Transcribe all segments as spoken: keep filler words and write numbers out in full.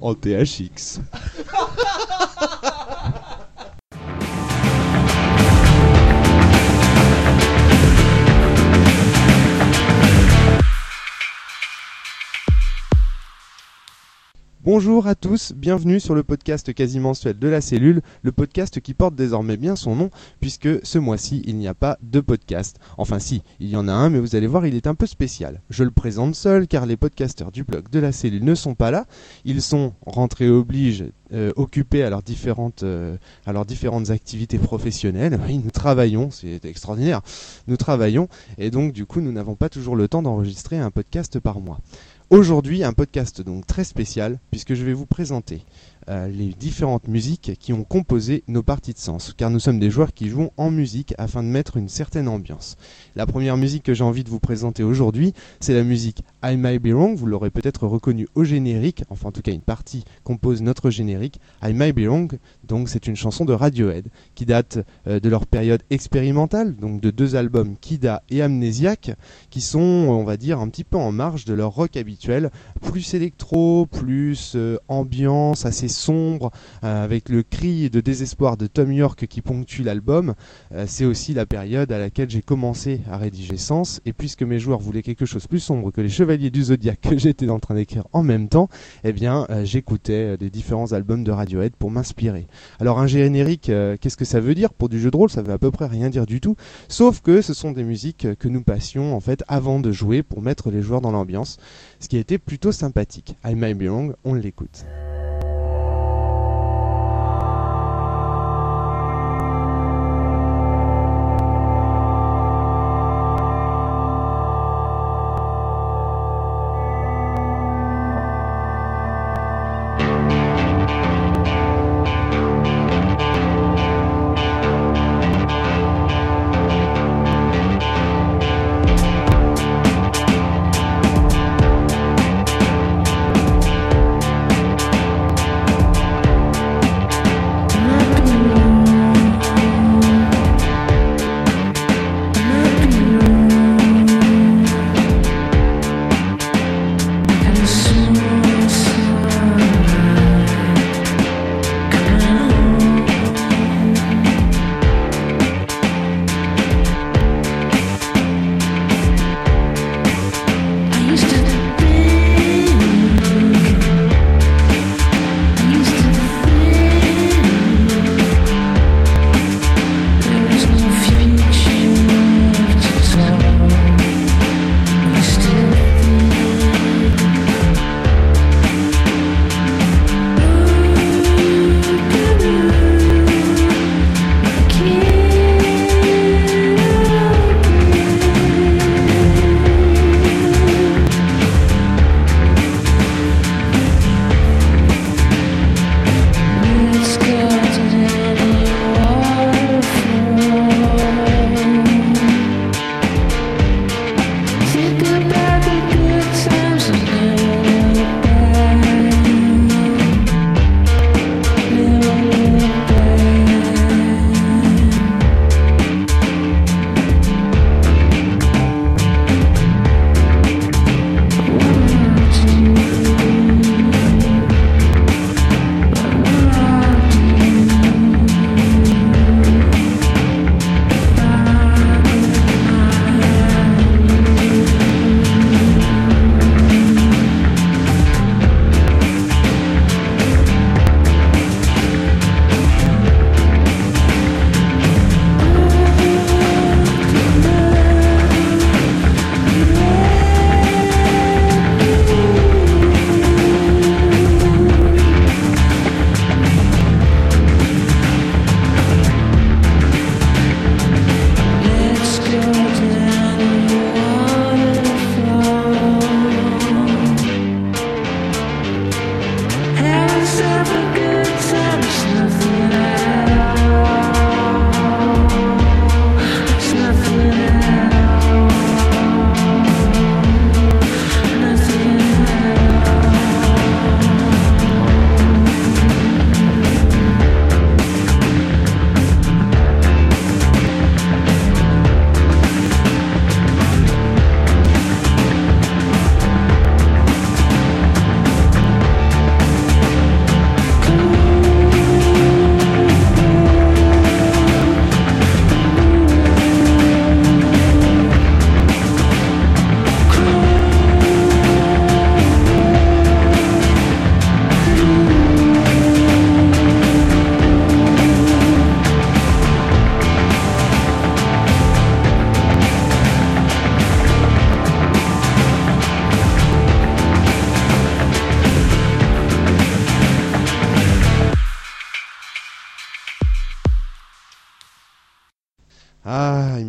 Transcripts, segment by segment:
en T H X. Bonjour à tous, bienvenue sur le podcast quasi mensuel de la cellule, le podcast qui porte désormais bien son nom puisque ce mois-ci il n'y a pas de podcast. Enfin si, il y en a un mais vous allez voir il est un peu spécial. Je le présente seul car les podcasteurs du blog de la cellule ne sont pas là. Ils sont rentrés oblige euh, occupés à leurs, différentes, euh, à leurs différentes activités professionnelles. Oui, nous travaillons, c'est extraordinaire, nous travaillons et donc du coup nous n'avons pas toujours le temps d'enregistrer un podcast par mois. Aujourd'hui, un podcast donc très spécial puisque je vais vous présenter euh, les différentes musiques qui ont composé nos parties de sens, car nous sommes des joueurs qui jouons en musique afin de mettre une certaine ambiance. La première musique que j'ai envie de vous présenter aujourd'hui, c'est la musique I Might Be Wrong, vous l'aurez peut-être reconnue au générique, enfin en tout cas une partie compose notre générique. I Might Be Wrong, donc c'est une chanson de Radiohead qui date euh, de leur période expérimentale, donc de deux albums Kida et Amnesiac, qui sont, on va dire, un petit peu en marge de leur rock habituel, plus électro, plus euh, ambiance, assez sombre, euh, avec le cri de désespoir de Tom York qui ponctue l'album. Euh, c'est aussi la période à laquelle j'ai commencé à rédiger Sens, et puisque mes joueurs voulaient quelque chose plus sombre que les Chevaliers du Zodiac que j'étais en train d'écrire en même temps, eh bien euh, j'écoutais les différents albums de Radiohead pour m'inspirer. Alors un générique, euh, qu'est-ce que ça veut dire pour du jeu de rôle? Ça veut à peu près rien dire du tout, sauf que ce sont des musiques que nous passions en fait avant de jouer pour mettre les joueurs dans l'ambiance, ce qui a été plutôt sympathique. I Might Be Wrong, on l'écoute.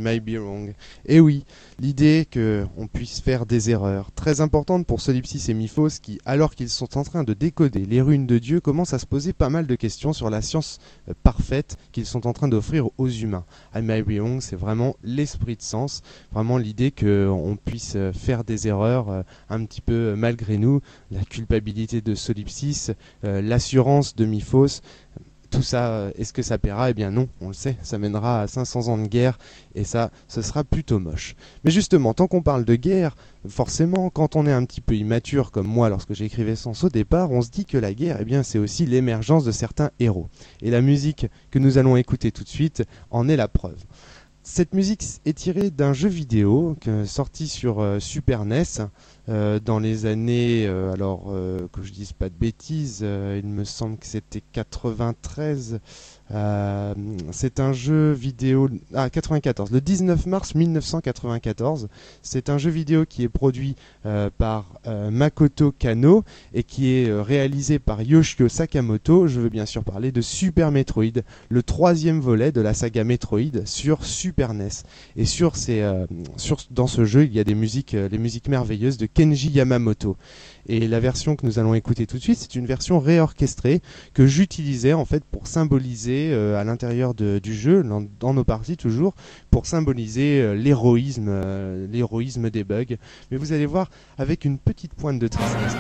Might Be Wrong. Et oui, l'idée qu'on puisse faire des erreurs, très importante pour Solipsis et Miphos qui, alors qu'ils sont en train de décoder les runes de Dieu, commencent à se poser pas mal de questions sur la science euh, parfaite qu'ils sont en train d'offrir aux humains. I Might Be Wrong, c'est vraiment l'esprit de sens, vraiment l'idée qu'on puisse faire des erreurs euh, un petit peu malgré nous, la culpabilité de Solipsis, euh, l'assurance de Miphos. Tout ça, est-ce que ça paiera ? Eh bien non, on le sait, ça mènera à cinq cents ans de guerre, et ça, ce sera plutôt moche. Mais justement, tant qu'on parle de guerre, forcément, quand on est un petit peu immature, comme moi lorsque j'écrivais Sens au départ, on se dit que la guerre, eh bien, c'est aussi l'émergence de certains héros. Et la musique que nous allons écouter tout de suite en est la preuve. Cette musique est tirée d'un jeu vidéo que, sorti sur euh, Super N E S euh, dans les années, euh, alors euh, que je dise pas de bêtises, euh, il me semble que c'était quatre-vingt-treize. Euh, c'est un jeu vidéo, ah quatre-vingt-quatorze, le dix-neuf mars mille neuf cent quatre-vingt-quatorze. C'est un jeu vidéo qui est produit euh, par euh, Makoto Kano et qui est euh, réalisé par Yoshio Sakamoto. Je veux bien sûr parler de Super Metroid, le troisième volet de la saga Metroid sur Super N E S. Et sur ces, euh, sur, dans ce jeu, il y a des musiques, euh, les musiques merveilleuses de Kenji Yamamoto. Et la version que nous allons écouter tout de suite, c'est une version réorchestrée que j'utilisais en fait pour symboliser euh, à l'intérieur de, du jeu, dans, dans nos parties toujours, pour symboliser euh, l'héroïsme, euh, l'héroïsme des bugs. Mais vous allez voir avec une petite pointe de tristesse.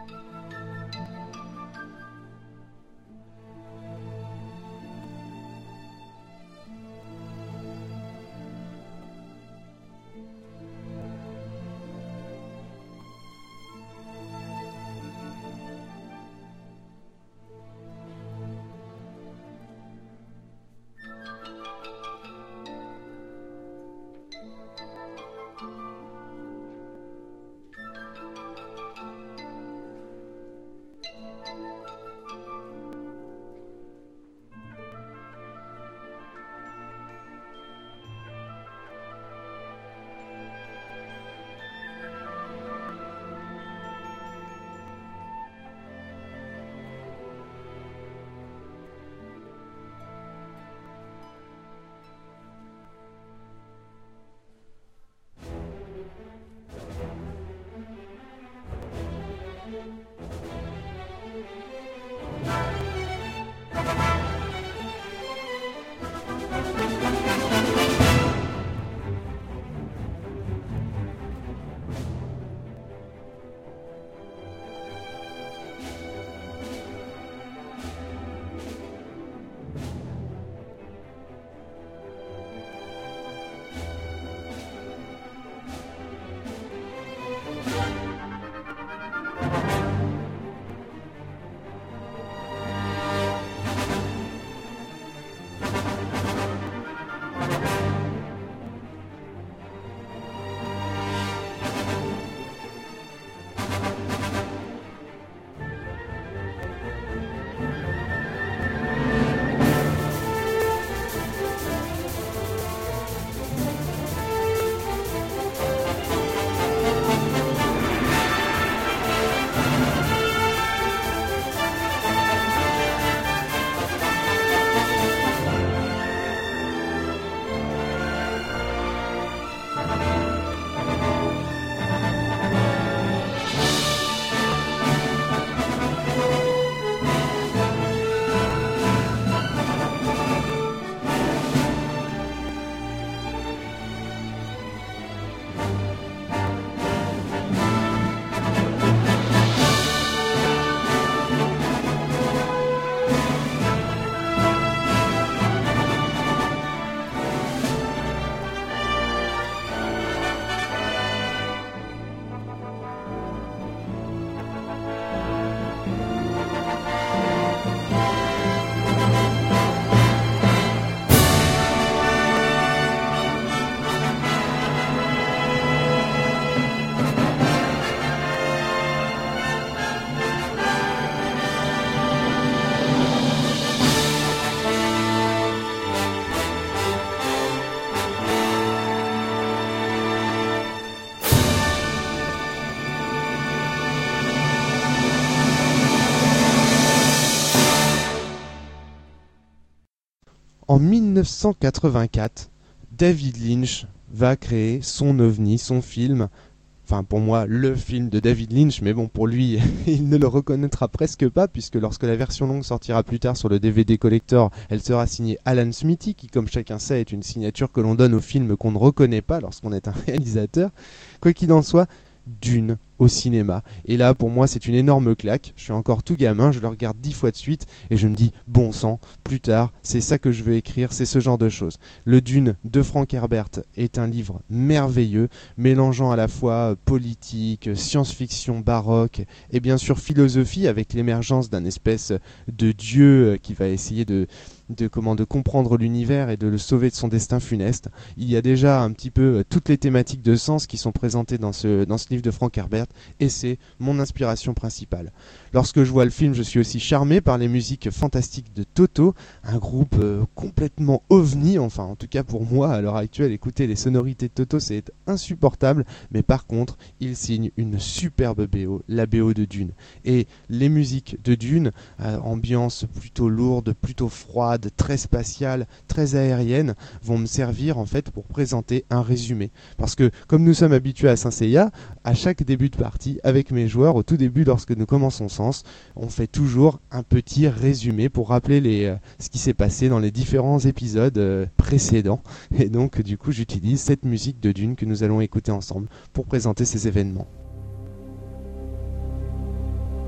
En mille neuf cent quatre-vingt-quatre, David Lynch va créer son ovni, son film. Enfin, pour moi, le film de David Lynch, mais bon, pour lui, il ne le reconnaîtra presque pas, puisque lorsque la version longue sortira plus tard sur le D V D collector, elle sera signée Alan Smithy, qui, comme chacun sait, est une signature que l'on donne au film qu'on ne reconnaît pas lorsqu'on est un réalisateur. Quoi qu'il en soit, Dune au cinéma. Et là, pour moi, c'est une énorme claque. Je suis encore tout gamin, je le regarde dix fois de suite et je me dis, bon sang, plus tard, c'est ça que je veux écrire, c'est ce genre de choses. Le Dune de Frank Herbert est un livre merveilleux, mélangeant à la fois politique, science-fiction baroque et bien sûr philosophie, avec l'émergence d'un espèce de dieu qui va essayer de de comment de comprendre l'univers et de le sauver de son destin funeste. Il y a déjà un petit peu euh, toutes les thématiques de sens qui sont présentées dans ce dans ce livre de Frank Herbert, et c'est mon inspiration principale. Lorsque je vois le film, je suis aussi charmé par les musiques fantastiques de Toto, un groupe euh, complètement ovni, enfin en tout cas pour moi à l'heure actuelle. Écouter les sonorités de Toto, c'est insupportable, mais par contre il signe une superbe B O, la B O de Dune, et les musiques de Dune, euh, ambiance plutôt lourde, plutôt froide, très spatiale, très aérienne, vont me servir en fait pour présenter un résumé. Parce que comme nous sommes habitués à Saint Seiya, à chaque début de partie, avec mes joueurs, au tout début lorsque nous commençons Sens, on fait toujours un petit résumé pour rappeler les, euh, ce qui s'est passé dans les différents épisodes euh, précédents. Et donc du coup j'utilise cette musique de Dune que nous allons écouter ensemble pour présenter ces événements.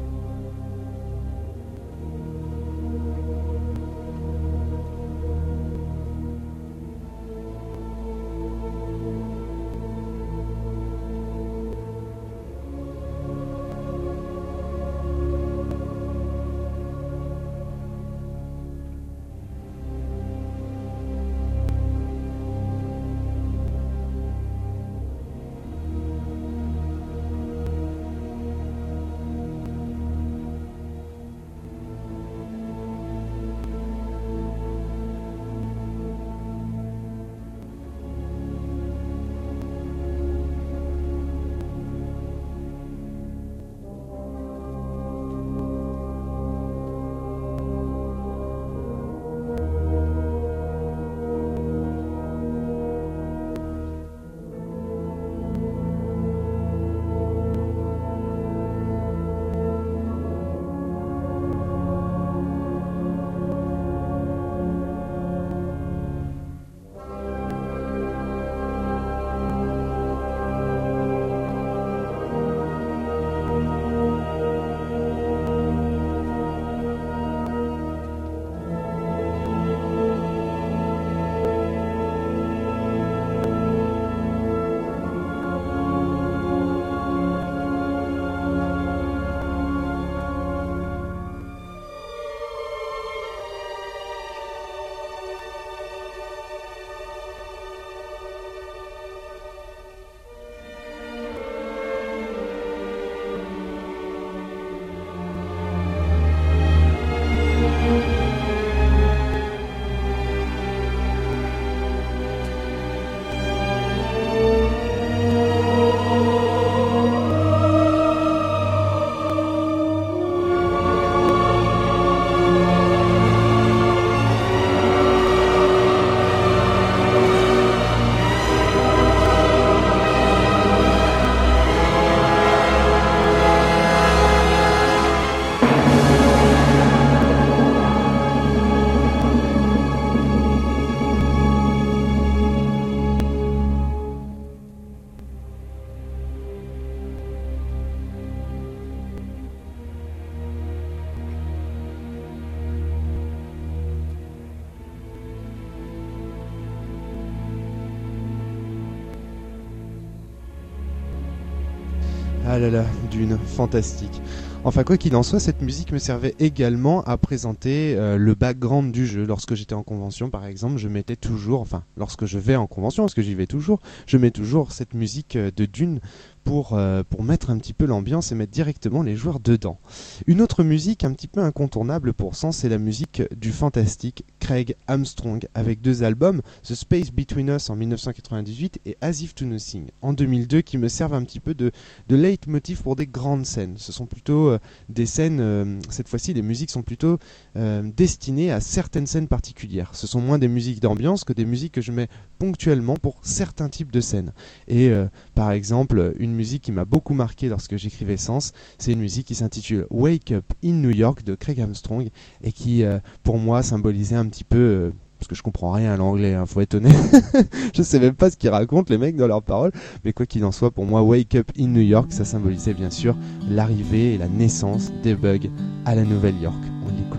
Ah là là, Dune, fantastique. Enfin, quoi qu'il en soit, cette musique me servait également à présenter euh, le background du jeu. Lorsque j'étais en convention, par exemple, je mettais toujours, enfin, lorsque je vais en convention, parce que j'y vais toujours, je mets toujours cette musique euh, de Dune pour, euh, pour mettre un petit peu l'ambiance et mettre directement les joueurs dedans. Une autre musique un petit peu incontournable pour cent, c'est la musique du fantastique Craig Armstrong, avec deux albums, The Space Between Us en dix-neuf cent quatre-vingt-dix-huit et As If to Nothing en deux mille deux, qui me servent un petit peu de, de leitmotiv pour des grandes scènes. Ce sont plutôt euh, des scènes, euh, cette fois-ci les musiques sont plutôt euh, destinées à certaines scènes particulières. Ce sont moins des musiques d'ambiance que des musiques que je mets ponctuellement pour certains types de scènes. Et euh, par exemple, une musique qui m'a beaucoup marqué lorsque j'écrivais Sens, c'est une musique qui s'intitule Wake Up in New York de Craig Armstrong et qui euh, pour moi symbolisait un petit peu euh, parce que je comprends rien à l'anglais, hein, faut être honnête. Je sais même pas ce qu'ils racontent les mecs dans leurs paroles, mais quoi qu'il en soit, pour moi, Wake Up in New York, ça symbolisait bien sûr l'arrivée et la naissance des Bugs à la Nouvelle-York. On l'écoute.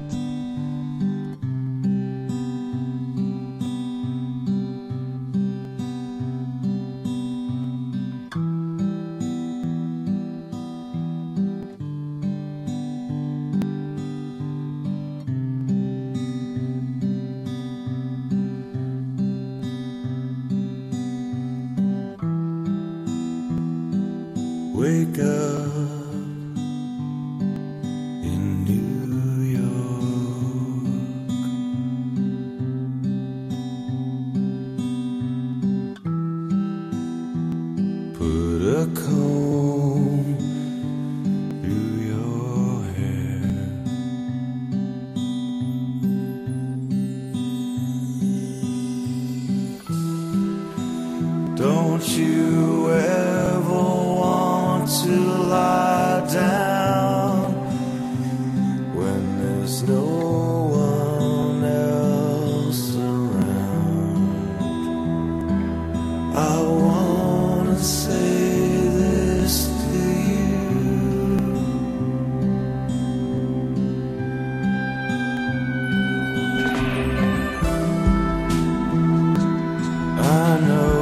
Wake up in New York. Put a comb through your hair. Don't you ever to lie down when there's no one else around. I wanna say this to you. I know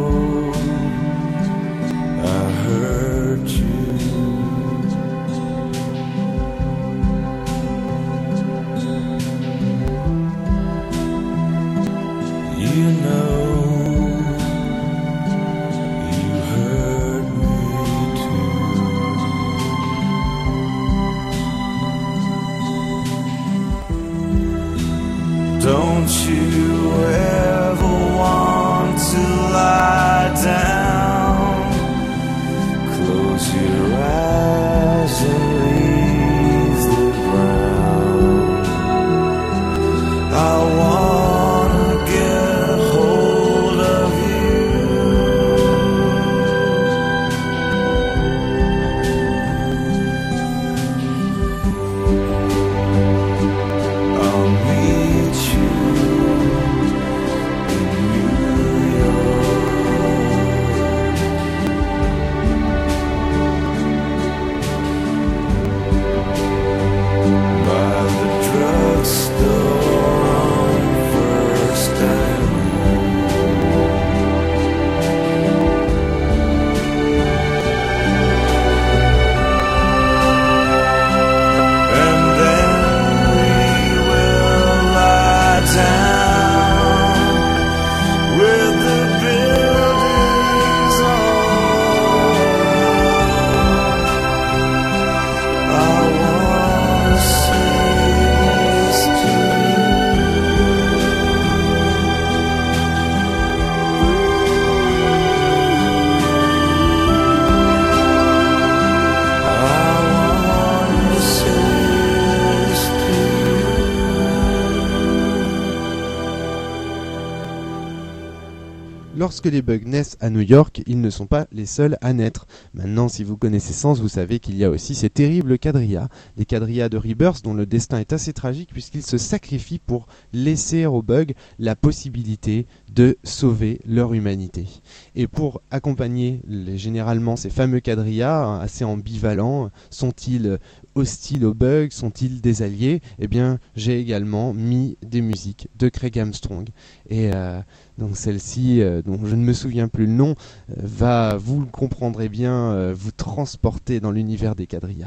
don't you ever want to lie down? Close your eyes and leave the ground. I wanna get hold of you. I'll meet you in New York. By the drugstore on First Avenue. And then we will lie down with the buildings all around. I wanna say this to you. I wanna say this to Lorsque les Bugs naissent à New York, ils ne sont pas les seuls à naître. Maintenant, si vous connaissez Sens, vous savez qu'il y a aussi ces terribles quadrillas, les quadrillas de Rebirth, dont le destin est assez tragique puisqu'ils se sacrifient pour laisser aux Bugs la possibilité de sauver leur humanité. Et pour accompagner les, généralement ces fameux quadrillas hein, assez ambivalents, sont-ils hostiles aux Bugs, sont-ils des alliés? Eh bien, j'ai également mis des musiques de Craig Armstrong. Et euh, donc celle-ci, euh, donc dont je ne me souviens plus le nom, euh, va, vous le comprendrez bien, euh, vous transporter dans l'univers des quadrillas.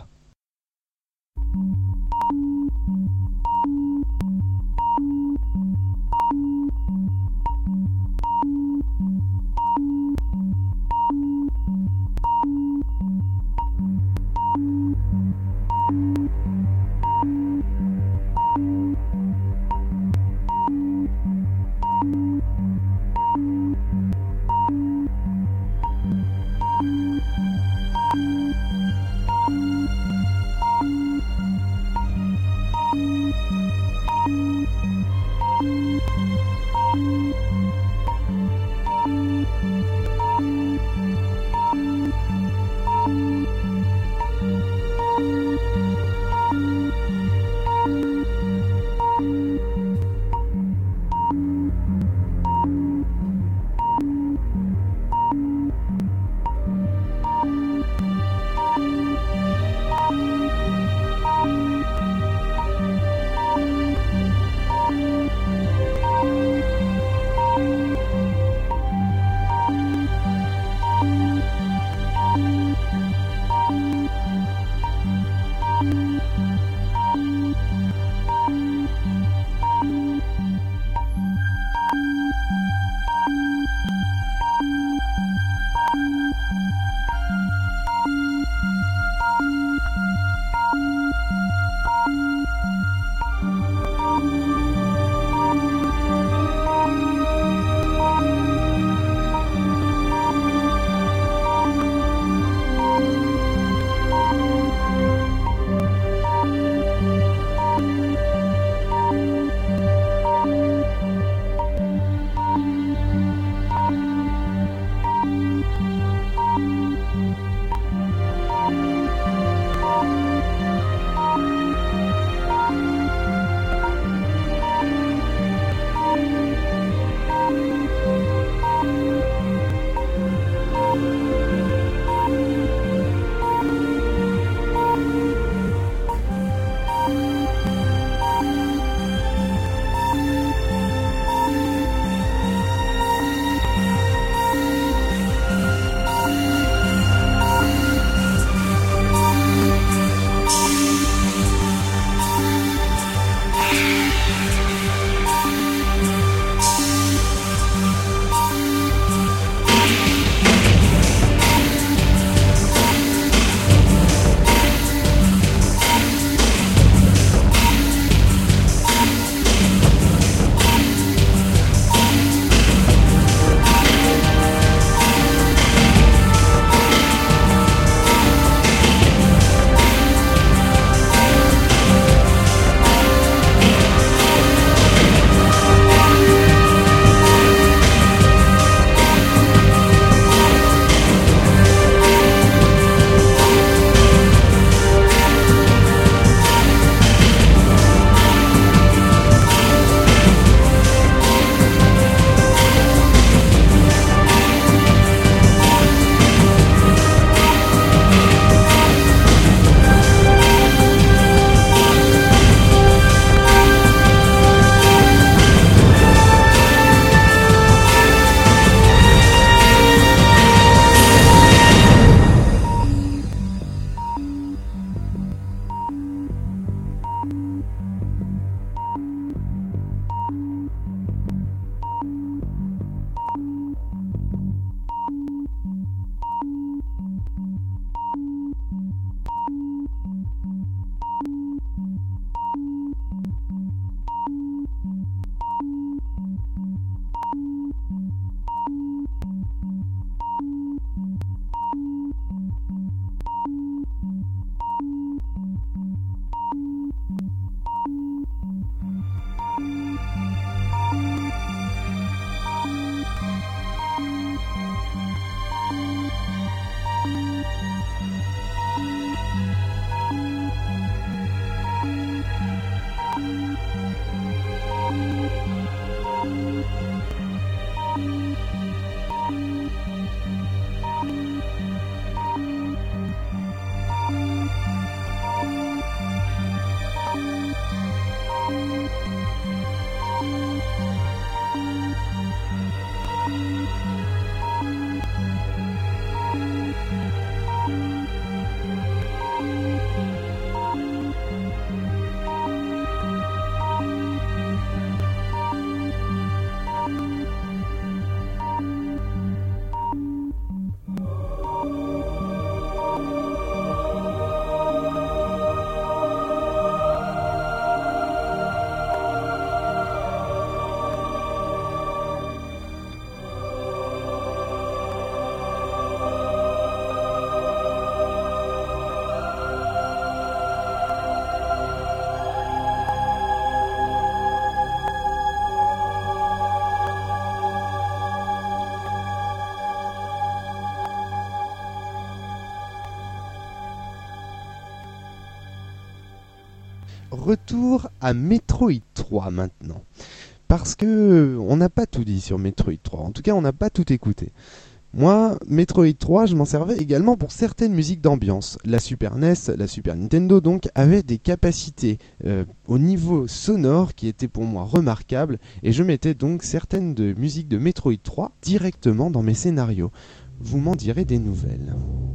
retour à Metroid trois maintenant. Parce que on n'a pas tout dit sur Metroid trois, en tout cas on n'a pas tout écouté. Moi, Metroid trois, je m'en servais également pour certaines musiques d'ambiance. La Super N E S, la Super Nintendo donc, avait des capacités euh, au niveau sonore qui étaient pour moi remarquables, et je mettais donc certaines de musiques de Metroid trois directement dans mes scénarios. Vous m'en direz des nouvelles.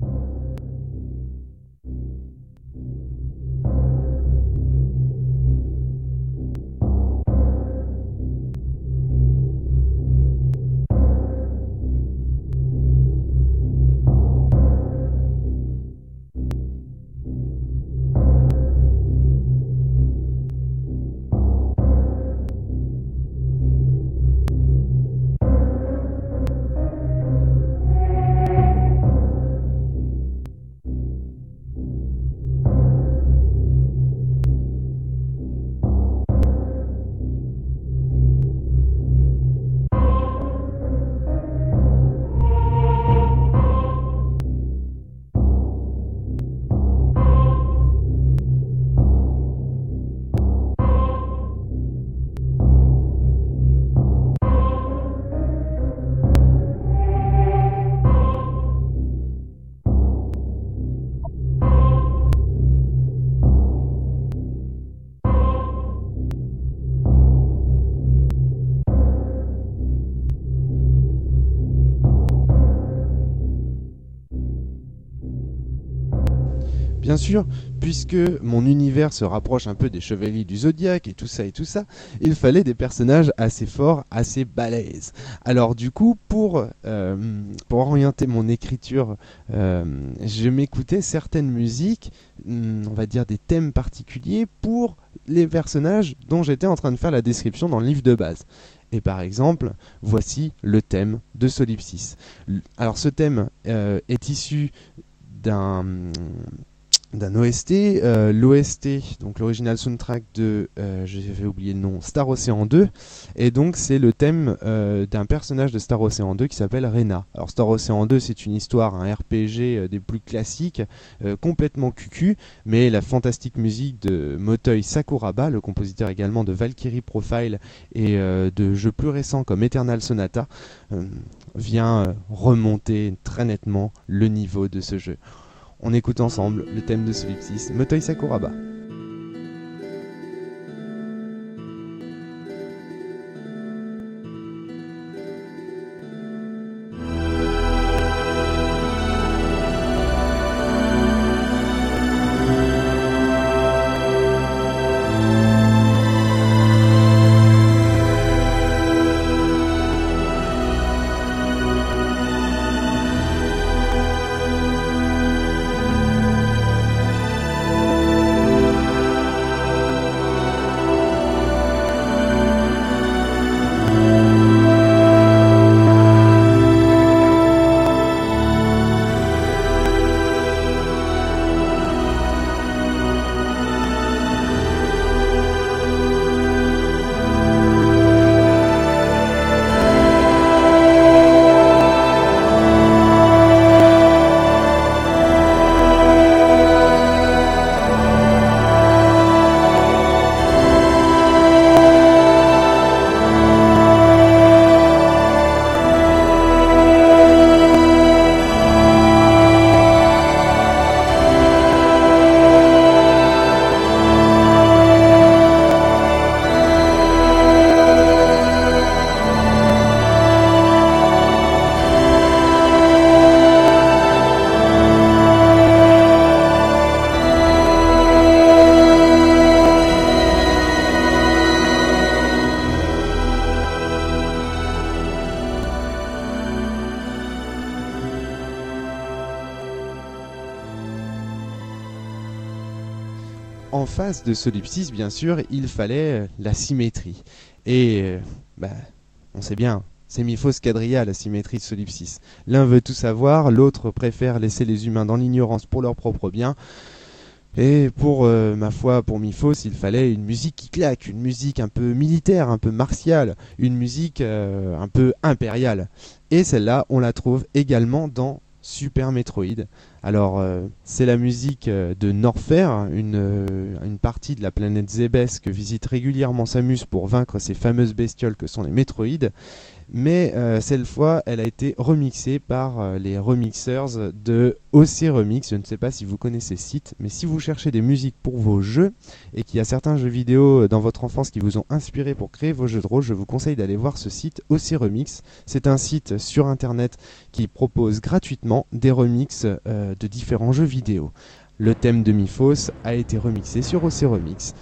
Bien sûr, puisque mon univers se rapproche un peu des Chevaliers du Zodiaque et tout ça et tout ça, il fallait des personnages assez forts, assez balèzes. Alors du coup, pour, euh, pour orienter mon écriture, euh, je m'écoutais certaines musiques, on va dire des thèmes particuliers, pour les personnages dont j'étais en train de faire la description dans le livre de base. Et par exemple, voici le thème de Solipsis. Alors ce thème euh, est issu d'un... d'un O S T, euh, l'O S T, donc l'original soundtrack de, euh, j'avais oublié le nom, Star Ocean deux, et donc c'est le thème euh, d'un personnage de Star Ocean deux qui s'appelle Rena. Alors Star Ocean deux, c'est une histoire, un R P G euh, des plus classiques, euh, complètement cucu, mais la fantastique musique de Motoi Sakuraba, le compositeur également de Valkyrie Profile et euh, de jeux plus récents comme Eternal Sonata, euh, vient euh, remonter très nettement le niveau de ce jeu. On écoute ensemble le thème de Solipsis, Motoi Sakuraba. En face de Solipsis, bien sûr, il fallait la symétrie. Et, euh, bah, on sait bien, c'est Miphos Quadria, la symétrie de Solipsis. L'un veut tout savoir, l'autre préfère laisser les humains dans l'ignorance pour leur propre bien. Et pour, euh, ma foi, pour Miphos, il fallait une musique qui claque, une musique un peu militaire, un peu martiale, une musique euh, un peu impériale. Et celle-là, on la trouve également dans Super Metroid. Alors, euh, c'est la musique euh, de Norfair, une, euh, une partie de la planète Zébès que visite régulièrement Samus pour vaincre ces fameuses bestioles que sont les Metroid. Mais euh, cette fois, elle a été remixée par euh, les remixers de O C Remix. Je ne sais pas si vous connaissez ce site, mais si vous cherchez des musiques pour vos jeux et qu'il y a certains jeux vidéo dans votre enfance qui vous ont inspiré pour créer vos jeux de rôle, je vous conseille d'aller voir ce site O C Remix. C'est un site sur internet qui propose gratuitement des remixes euh, de différents jeux vidéo. Le thème de Myphos a été remixé sur O C Remix.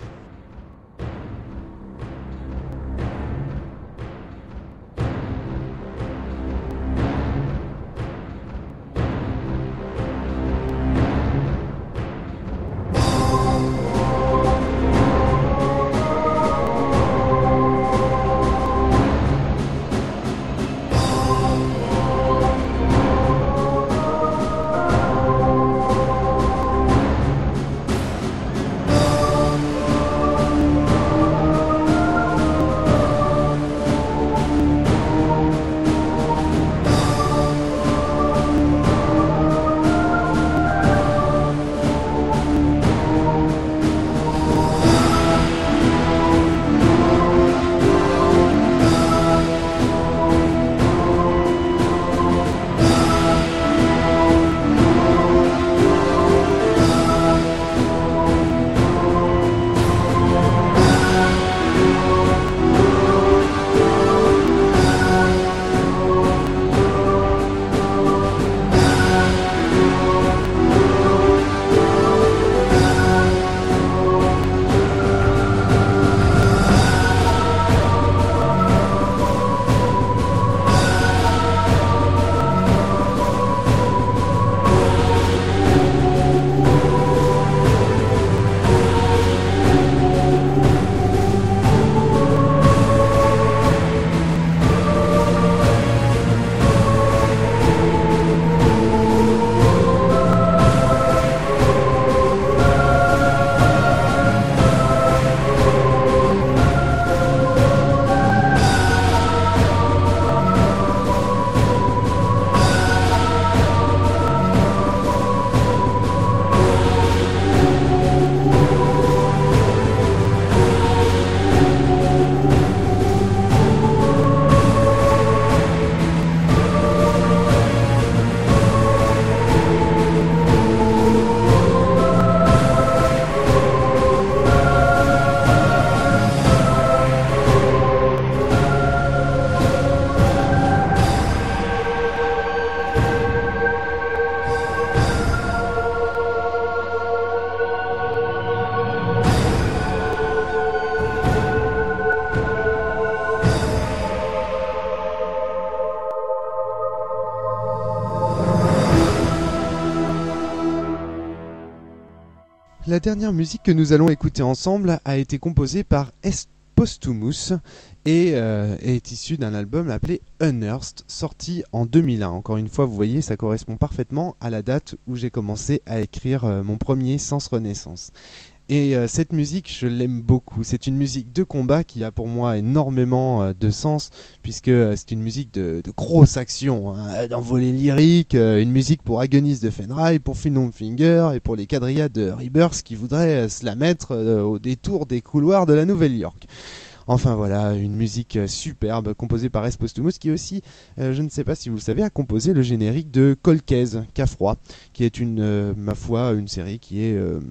La dernière musique que nous allons écouter ensemble a été composée par S. Posthumus et euh, est issue d'un album appelé Unearthed, sorti en deux mille un. Encore une fois, vous voyez, ça correspond parfaitement à la date où j'ai commencé à écrire euh, mon premier Sens Renaissance. Et euh, cette musique, je l'aime beaucoup. C'est une musique de combat qui a pour moi énormément euh, de sens, puisque euh, c'est une musique de, de grosse action, hein, d'envolée lyrique, euh, une musique pour Agonis de Fenrir, pour Phenom Finger et pour les quadrilles de Rebirth qui voudraient euh, se la mettre euh, au détour des couloirs de la Nouvelle-York. Enfin voilà, une musique euh, superbe composée par S. Posthumus qui aussi, euh, je ne sais pas si vous le savez, a composé le générique de Cold Case, Cafroid, qui est une, euh, ma foi, une série qui est... Euh,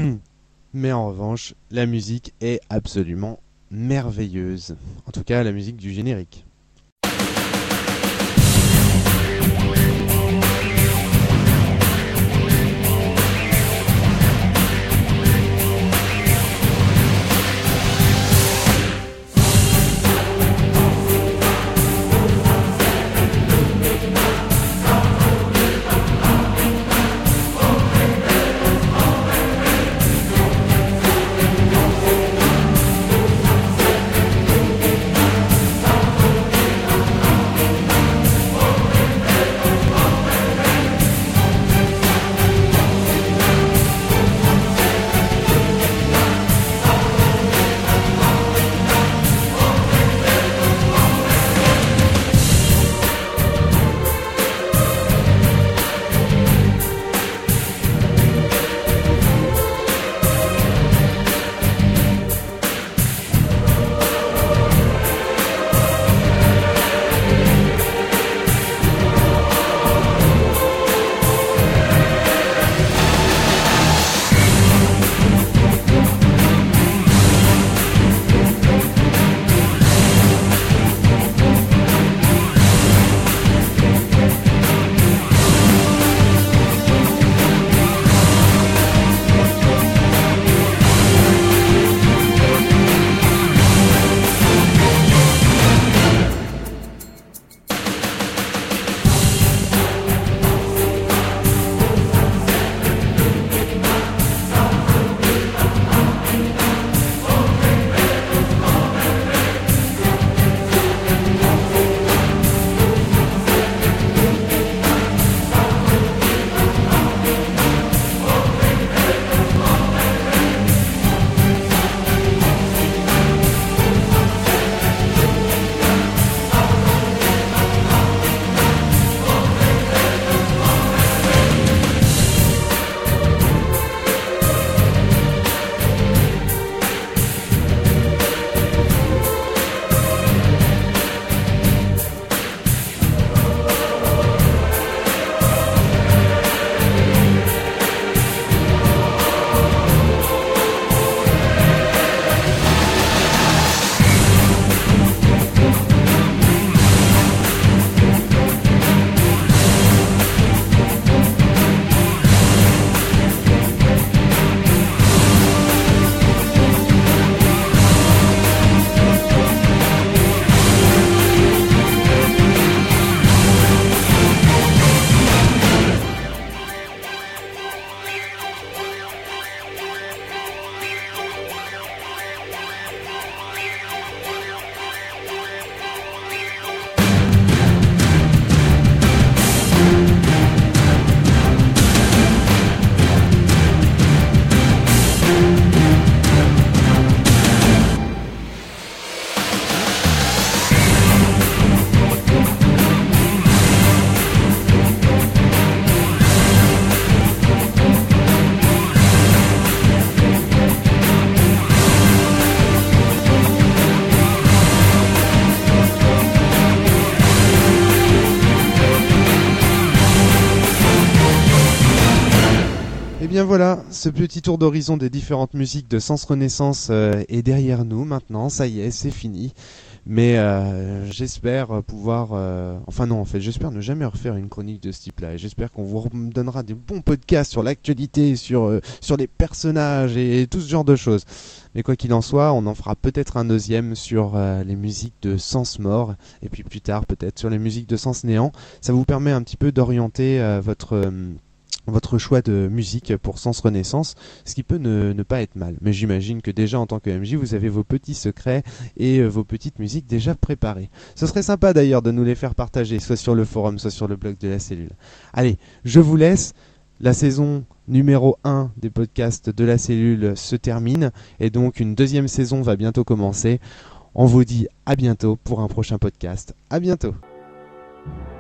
mais en revanche, la musique est absolument merveilleuse. En tout cas, la musique du générique. bien voilà, ce petit tour d'horizon des différentes musiques de Sens Renaissance euh, est derrière nous maintenant, ça y est, c'est fini. Mais euh, j'espère pouvoir... Euh... Enfin non, en fait, j'espère ne jamais refaire une chronique de ce type-là. Et j'espère qu'on vous donnera des bons podcasts sur l'actualité, sur, euh, sur les personnages et, et tout ce genre de choses. Mais quoi qu'il en soit, on en fera peut-être un deuxième sur euh, les musiques de Sens Mort. Et puis plus tard, peut-être sur les musiques de Sens Néant. Ça vous permet un petit peu d'orienter euh, votre... Euh, votre choix de musique pour Sens Renaissance, ce qui peut ne, ne pas être mal. Mais j'imagine que déjà en tant que M J, vous avez vos petits secrets et euh, vos petites musiques déjà préparées. Ce serait sympa d'ailleurs de nous les faire partager, soit sur le forum, soit sur le blog de la cellule. Allez, je vous laisse. La saison numéro un des podcasts de la cellule se termine et donc une deuxième saison va bientôt commencer. On vous dit à bientôt pour un prochain podcast. À bientôt.